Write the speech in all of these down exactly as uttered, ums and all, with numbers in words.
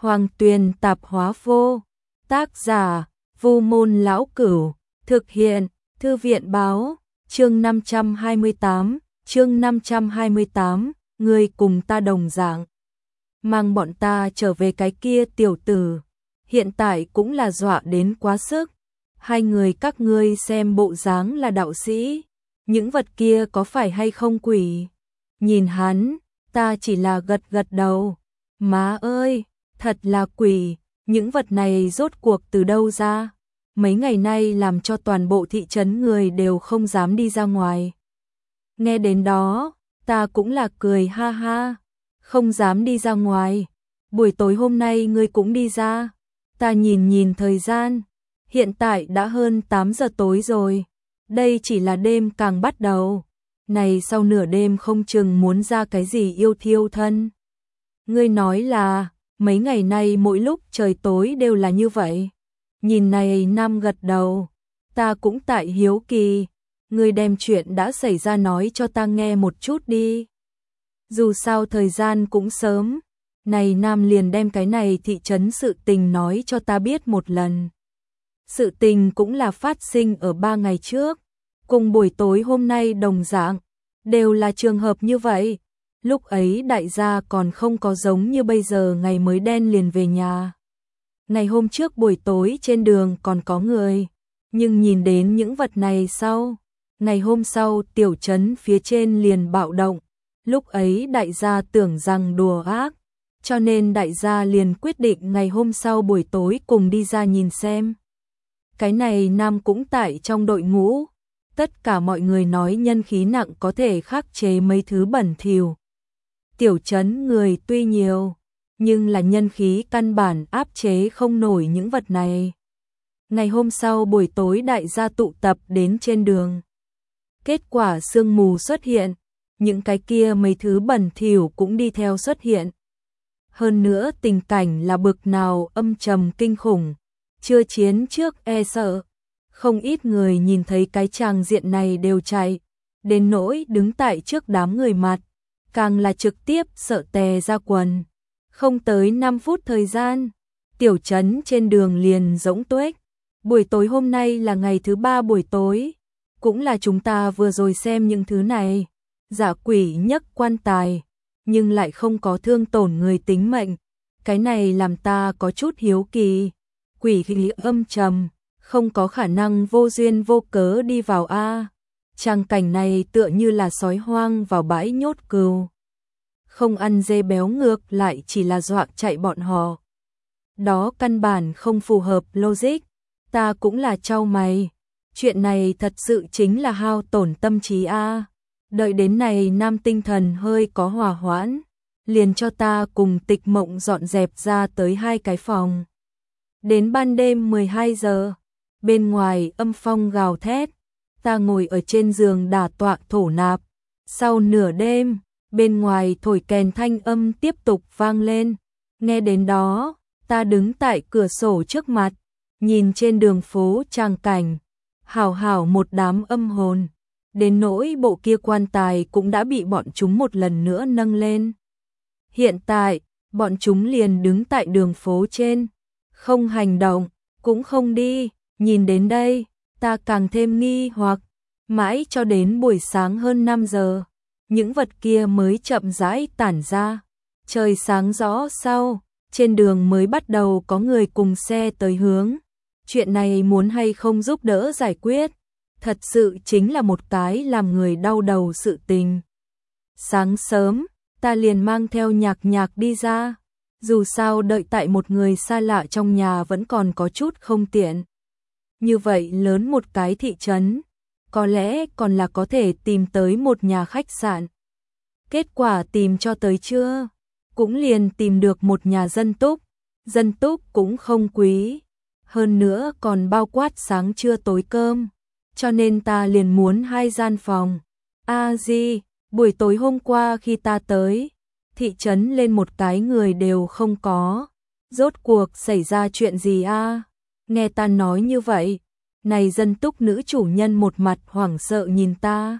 Hoàng Tuyền Tạp Hóa Vô. Tác giả: Vu Môn Lão Cửu. Thực hiện: Thư viện Báo. Chương năm trăm hai mươi tám. Chương năm trăm hai mươi tám. Ngươi cùng ta đồng dạng. Mang bọn ta trở về cái kia tiểu tử. Hiện tại cũng là dọa đến quá sức. Hai người các ngươi xem bộ dáng là đạo sĩ. Những vật kia có phải hay không quỷ? Nhìn hắn, ta chỉ là gật gật đầu. Má ơi, thật là quỷ. Những vật này rốt cuộc từ đâu ra? Mấy ngày nay làm cho toàn bộ thị trấn người đều không dám đi ra ngoài. Nghe đến đó, ta cũng là cười ha ha. Không dám đi ra ngoài. Buổi tối hôm nay ngươi cũng đi ra. Ta nhìn nhìn thời gian. Hiện tại đã hơn tám giờ tối rồi. Đây chỉ là đêm càng bắt đầu. Này sau nửa đêm không chừng muốn ra cái gì yêu thiêu thân. Ngươi nói là, mấy ngày nay mỗi lúc trời tối đều là như vậy. Nhìn này Nam gật đầu. Ta cũng tại hiếu kỳ. Ngươi đem chuyện đã xảy ra nói cho ta nghe một chút đi. Dù sao thời gian cũng sớm. Này Nam liền đem cái này thị trấn sự tình nói cho ta biết một lần. Sự tình cũng là phát sinh ở ba ngày trước. Cùng buổi tối hôm nay đồng dạng. Đều là trường hợp như vậy. Lúc ấy đại gia còn không có giống như bây giờ ngày mới đen liền về nhà. Ngày hôm trước buổi tối trên đường còn có người. Nhưng nhìn đến những vật này sau. Ngày hôm sau tiểu trấn phía trên liền bạo động. Lúc ấy đại gia tưởng rằng đùa ác. Cho nên đại gia liền quyết định ngày hôm sau buổi tối cùng đi ra nhìn xem. Cái này Nam cũng tại trong đội ngũ. Tất cả mọi người nói nhân khí nặng có thể khắc chế mấy thứ bẩn thỉu. Tiểu trấn người tuy nhiều, nhưng là nhân khí căn bản áp chế không nổi những vật này. Ngày hôm sau buổi tối đại gia tụ tập đến trên đường. Kết quả sương mù xuất hiện, những cái kia mấy thứ bẩn thỉu cũng đi theo xuất hiện. Hơn nữa tình cảnh là bực nào âm trầm kinh khủng, chưa chiến trước e sợ. Không ít người nhìn thấy cái tràng diện này đều chạy, đến nỗi đứng tại trước đám người mặt, càng là trực tiếp sợ tè ra quần. Không tới năm phút thời gian, tiểu trấn trên đường liền rỗng tuếch. Buổi tối hôm nay là ngày thứ ba buổi tối, cũng là chúng ta vừa rồi xem những thứ này. Giả quỷ nhấc quan tài, nhưng lại không có thương tổn người tính mệnh. Cái này làm ta có chút hiếu kỳ. Quỷ khí âm trầm, không có khả năng vô duyên vô cớ đi vào a. Trang cảnh này tựa như là sói hoang vào bãi nhốt cừu. Không ăn dê béo ngược lại chỉ là dọa chạy bọn họ. Đó căn bản không phù hợp logic. Ta cũng là trao mày. Chuyện này thật sự chính là hao tổn tâm trí a. Đợi đến này Nam tinh thần hơi có hòa hoãn, liền cho ta cùng Tịch Mộng dọn dẹp ra tới hai cái phòng. Đến ban đêm mười hai giờ, bên ngoài âm phong gào thét, ta ngồi ở trên giường đả tọa thổ nạp. Sau nửa đêm, bên ngoài thổi kèn thanh âm tiếp tục vang lên. Nghe đến đó, ta đứng tại cửa sổ trước mặt, nhìn trên đường phố tràng cảnh, hảo hảo một đám âm hồn. Đến nỗi bộ kia quan tài cũng đã bị bọn chúng một lần nữa nâng lên. Hiện tại, bọn chúng liền đứng tại đường phố trên, không hành động, cũng không đi. Nhìn đến đây, ta càng thêm nghi hoặc, mãi cho đến buổi sáng hơn năm giờ, những vật kia mới chậm rãi tản ra. Trời sáng rõ sau, trên đường mới bắt đầu có người cùng xe tới hướng. Chuyện này muốn hay không giúp đỡ giải quyết, thật sự chính là một cái làm người đau đầu sự tình. Sáng sớm, ta liền mang theo Nhạc Nhạc đi ra. Dù sao đợi tại một người xa lạ trong nhà vẫn còn có chút không tiện. Như vậy lớn một cái thị trấn, có lẽ còn là có thể tìm tới một nhà khách sạn. Kết quả tìm cho tới chưa, cũng liền tìm được một nhà dân túc. Dân túc cũng không quý, hơn nữa còn bao quát sáng trưa tối cơm. Cho nên ta liền muốn hai gian phòng. A Di, buổi tối hôm qua khi ta tới, thị trấn lên một cái người đều không có. Rốt cuộc xảy ra chuyện gì a? Nghe ta nói như vậy, này dân túc nữ chủ nhân một mặt hoảng sợ nhìn ta.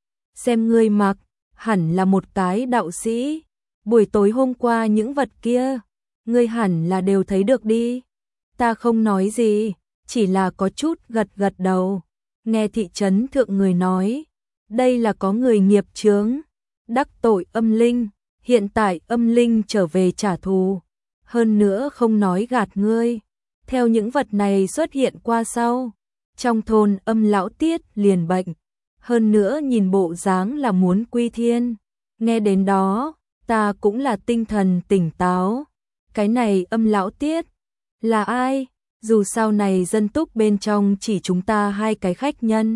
Xem ngươi mặc, hẳn là một cái đạo sĩ. Buổi tối hôm qua những vật kia, ngươi hẳn là đều thấy được đi. Ta không nói gì, chỉ là có chút gật gật đầu. Nghe thị trấn thượng người nói, đây là có người nghiệp chướng, đắc tội âm linh, hiện tại âm linh trở về trả thù. Hơn nữa không nói gạt ngươi, theo những vật này xuất hiện qua sau, trong thôn âm lão Tiết liền bệnh, hơn nữa nhìn bộ dáng là muốn quy thiên. Nghe đến đó, ta cũng là tinh thần tỉnh táo. Cái này âm lão Tiết là ai? Dù sau này dân túc bên trong chỉ chúng ta hai cái khách nhân.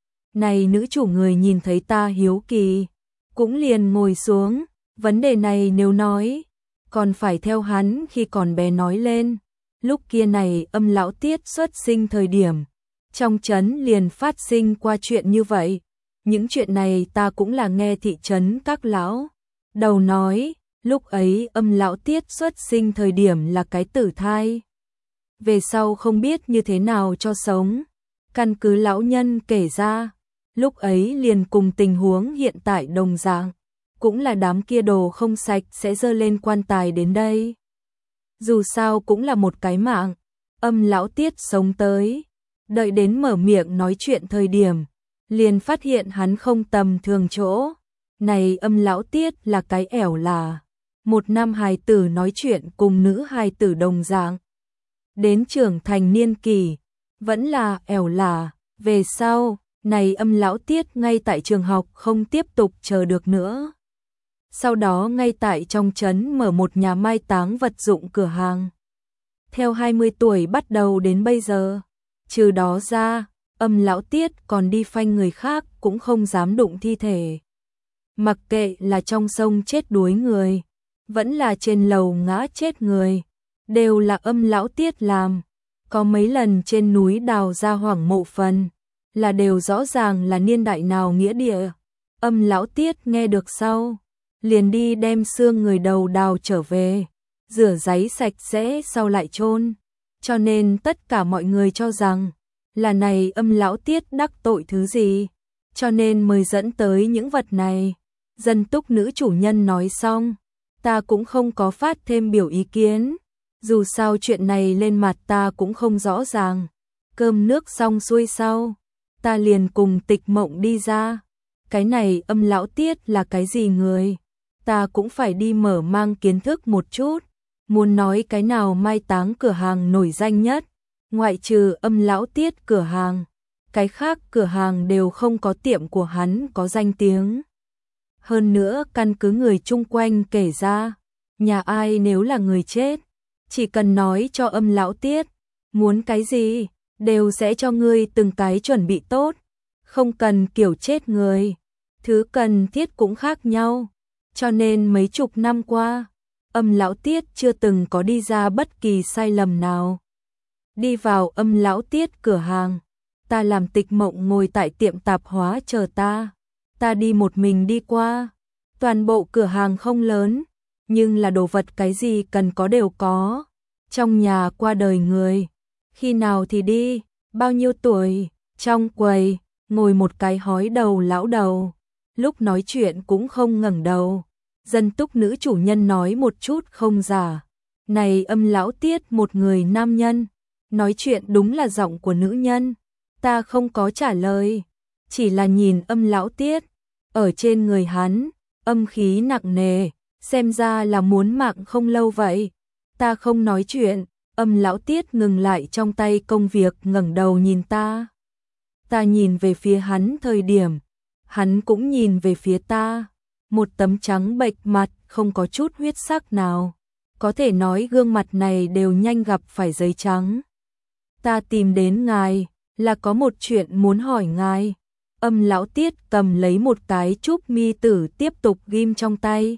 Này nữ chủ người nhìn thấy ta hiếu kỳ, cũng liền ngồi xuống. Vấn đề này nếu nói, còn phải theo hắn khi còn bé nói lên. Lúc kia này âm lão Tiết xuất sinh thời điểm, trong trấn liền phát sinh qua chuyện như vậy. Những chuyện này ta cũng là nghe thị trấn các lão đầu nói, lúc ấy âm lão Tiết xuất sinh thời điểm là cái tử thai. Về sau không biết như thế nào cho sống. Căn cứ lão nhân kể ra, lúc ấy liền cùng tình huống hiện tại đồng dạng, cũng là đám kia đồ không sạch sẽ dơ lên quan tài đến đây. Dù sao cũng là một cái mạng, âm lão Tiết sống tới, đợi đến mở miệng nói chuyện thời điểm, liền phát hiện hắn không tầm thường chỗ. Này âm lão Tiết là cái ẻo là, một nam hài tử nói chuyện cùng nữ hài tử đồng dạng. Đến trưởng thành niên kỳ, vẫn là ẻo là, về sau, này âm lão Tiết ngay tại trường học không tiếp tục chờ được nữa. Sau đó ngay tại trong trấn mở một nhà mai táng vật dụng cửa hàng. Theo hai mươi tuổi bắt đầu đến bây giờ, trừ đó ra, âm lão Tiết còn đi phanh người khác cũng không dám đụng thi thể. Mặc kệ là trong sông chết đuối người, vẫn là trên lầu ngã chết người, đều là âm lão Tiết làm. Có mấy lần trên núi đào ra hoảng mộ phần, là đều rõ ràng là niên đại nào nghĩa địa. Âm lão Tiết nghe được sau, liền đi đem xương người đầu đào trở về, rửa giấy sạch sẽ sau lại chôn. Cho nên tất cả mọi người cho rằng là này âm lão Tiết đắc tội thứ gì, cho nên mới dẫn tới những vật này. Dân túc nữ chủ nhân nói xong, ta cũng không có phát thêm biểu ý kiến. Dù sao chuyện này lên mặt ta cũng không rõ ràng. Cơm nước xong xuôi sau, ta liền cùng Tịch Mộng đi ra. Cái này âm lão Tiết là cái gì người? Ta cũng phải đi mở mang kiến thức một chút. Muốn nói cái nào mai táng cửa hàng nổi danh nhất, ngoại trừ âm lão Tiết cửa hàng, cái khác cửa hàng đều không có tiệm của hắn có danh tiếng. Hơn nữa căn cứ người chung quanh kể ra, nhà ai nếu là người chết, chỉ cần nói cho âm lão Tiết, muốn cái gì, đều sẽ cho ngươi từng cái chuẩn bị tốt, không cần kiểu chết người, thứ cần thiết cũng khác nhau. Cho nên mấy chục năm qua, âm lão Tiết chưa từng có đi ra bất kỳ sai lầm nào. Đi vào âm lão Tiết cửa hàng, ta làm Tịch Mộng ngồi tại tiệm tạp hóa chờ ta. Ta đi một mình đi qua, toàn bộ cửa hàng không lớn, nhưng là đồ vật cái gì cần có đều có. Trong nhà qua đời người, khi nào thì đi, bao nhiêu tuổi, trong quầy, ngồi một cái hói đầu lão đầu, lúc nói chuyện cũng không ngẩng đầu. Dân túc nữ chủ nhân nói một chút không giả, này âm lão Tiết một người nam nhân, nói chuyện đúng là giọng của nữ nhân. Ta không có trả lời, chỉ là nhìn âm lão Tiết, ở trên người hắn, âm khí nặng nề, xem ra là muốn mạng không lâu vậy. Ta không nói chuyện, âm lão Tiết ngừng lại trong tay công việc ngẩng đầu nhìn ta. Ta nhìn về phía hắn thời điểm, hắn cũng nhìn về phía ta, một tấm trắng bệch mặt không có chút huyết sắc nào, có thể nói gương mặt này đều nhanh gặp phải giấy trắng. Ta tìm đến ngài, là có một chuyện muốn hỏi ngài. Âm lão Tiết cầm lấy một cái trúc mi tử tiếp tục ghim trong tay.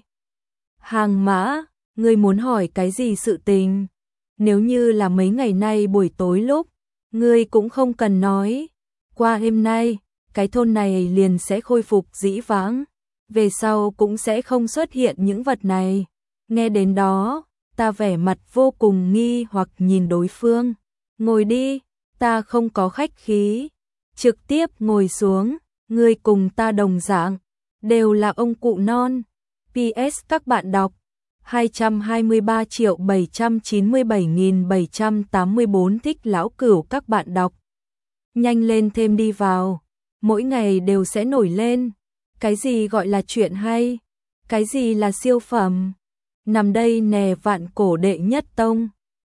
Hàng Mã, ngươi muốn hỏi cái gì sự tình? Nếu như là mấy ngày nay buổi tối lúc, ngươi cũng không cần nói. Qua đêm nay, cái thôn này liền sẽ khôi phục dĩ vãng, về sau cũng sẽ không xuất hiện những vật này. Nghe đến đó, ta vẻ mặt vô cùng nghi hoặc nhìn đối phương. Ngồi đi, ta không có khách khí, trực tiếp ngồi xuống. Ngươi cùng ta đồng dạng, đều là ông cụ non. pê ét các bạn đọc, hai trăm hai mươi ba triệu bảy trăm chín mươi bảy nghìn bảy trăm tám mươi bốn thích lão cửu các bạn đọc. Nhanh lên thêm đi vào, mỗi ngày đều sẽ nổi lên. Cái gì gọi là chuyện hay? Cái gì là siêu phẩm? Nằm đây nè vạn cổ đệ nhất tông.